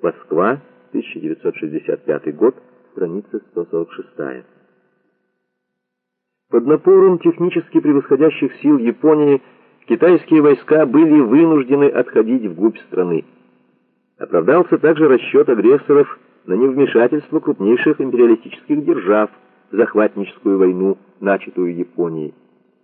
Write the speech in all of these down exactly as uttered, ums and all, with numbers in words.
Москва, тысяча девятьсот шестьдесят пятый год, страница сто сорок шесть. Под напором технически превосходящих сил Японии китайские войска были вынуждены отходить вглубь страны. Оправдался также расчет агрессоров на невмешательство крупнейших империалистических держав в захватническую войну, начатую Японией.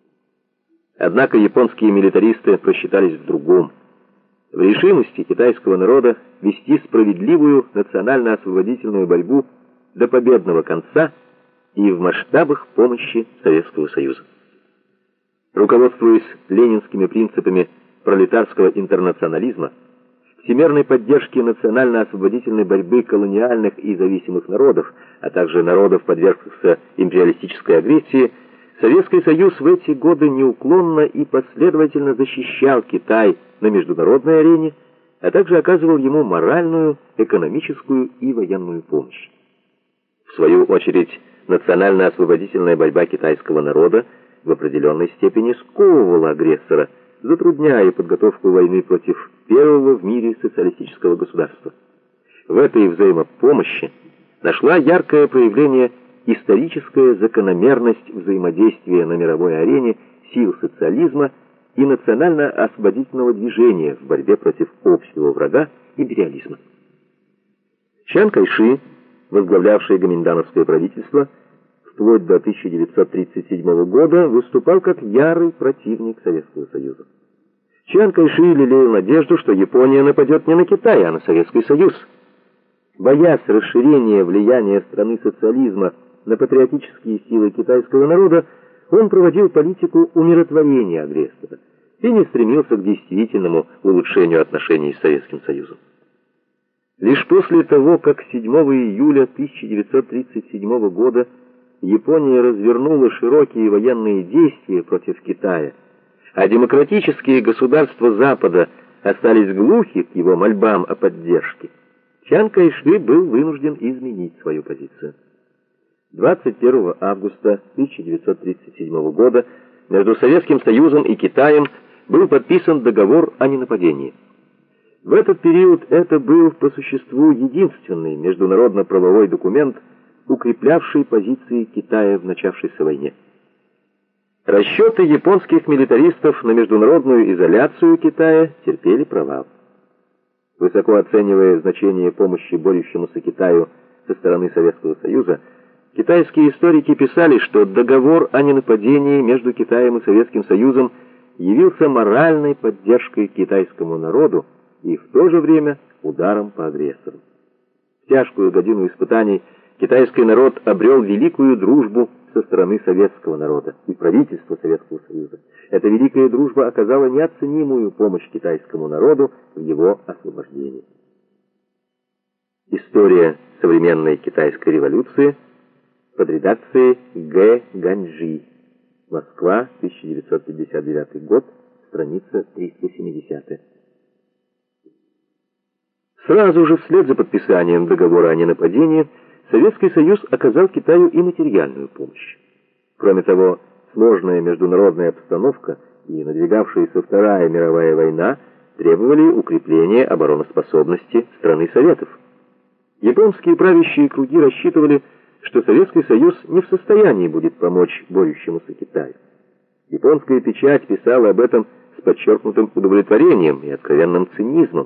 Однако японские милитаристы просчитались в другом. В решимости китайского народа вести справедливую национально-освободительную борьбу до победного конца и в масштабах помощи Советского Союза. Руководствуясь ленинскими принципами пролетарского интернационализма, всемирной поддержки национально-освободительной борьбы колониальных и зависимых народов, а также народов, подвергшихся империалистической агрессии, Советский Союз в эти годы неуклонно и последовательно защищал Китай на международной арене, а также оказывал ему моральную, экономическую и военную помощь. В свою очередь, национально-освободительная борьба китайского народа в определенной степени сковывала агрессора, затрудняя подготовку войны против первого в мире социалистического государства. В этой взаимопомощи нашла яркое проявление историческая закономерность взаимодействия на мировой арене сил социализма и национально-освободительного движения в борьбе против общего врага империализма. Чан Кайши, возглавлявший гоминдановское правительство, вплоть до тысяча девятьсот тридцать седьмого года выступал как ярый противник Советского Союза. Чан Кайши лелеял надежду, что Япония нападет не на Китай, а на Советский Союз. Боясь расширения влияния страны социализма на патриотические силы китайского народа, он проводил политику умиротворения агрессора и не стремился к действительному улучшению отношений с Советским Союзом. Лишь после того, как седьмого июля тысяча девятьсот тридцать седьмого года Япония развернула широкие военные действия против Китая, а демократические государства Запада остались глухи к его мольбам о поддержке, Чан Кайши был вынужден изменить свою позицию. двадцать первого августа тысяча девятьсот тридцать седьмого года между Советским Союзом и Китаем был подписан договор о ненападении. В этот период это был по существу единственный международно-правовой документ, укреплявший позиции Китая в начавшейся войне. Расчеты японских милитаристов на международную изоляцию Китая терпели провал. Высоко оценивая значение помощи борющемуся Китаю со стороны Советского Союза, китайские историки писали, что договор о ненападении между Китаем и Советским Союзом явился моральной поддержкой китайскому народу и в то же время ударом по агрессору. В тяжкую годину испытаний китайский народ обрел великую дружбу со стороны советского народа и правительства Советского Союза. Эта великая дружба оказала неоценимую помощь китайскому народу в его освобождении. История современной китайской революции под редакцией Г. Ганьжи. Москва, тысяча девятьсот пятьдесят девятый год, страница триста семидесятая. Сразу же вслед за подписанием договора о ненападении Советский Союз оказал Китаю и материальную помощь. Кроме того, сложная международная обстановка и надвигавшаяся Вторая мировая война требовали укрепления обороноспособности страны Советов. Японские правящие круги рассчитывали, что Советский Союз не в состоянии будет помочь борющемуся Китаю. Японская печать писала об этом с подчеркнутым удовлетворением и откровенным цинизмом.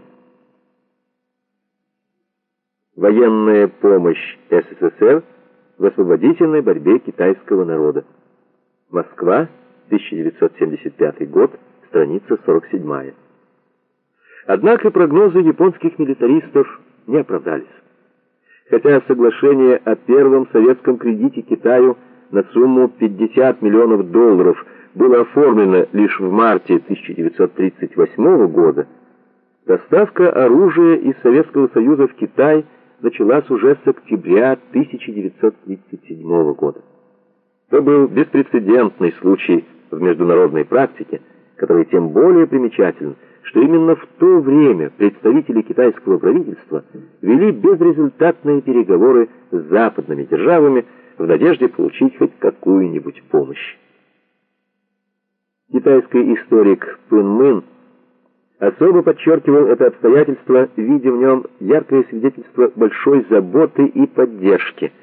Военная помощь СССР в освободительной борьбе китайского народа. Москва, тысяча девятьсот семьдесят пятый год, страница сорок семь. Однако прогнозы японских милитаристов не оправдались. Хотя соглашение о первом советском кредите Китаю на сумму пятьдесят миллионов долларов было оформлено лишь в марте тысяча девятьсот тридцать восьмого года, доставка оружия из Советского Союза в Китай началась уже с октября тысяча девятьсот тридцать седьмого года. Это был беспрецедентный случай в международной практике, который тем более примечателен, что именно в то время представители китайского правительства вели безрезультатные переговоры с западными державами в надежде получить хоть какую-нибудь помощь. Китайский историк Пын Мын особо подчеркивал это обстоятельство, видя в нем яркое свидетельство большой заботы и поддержки.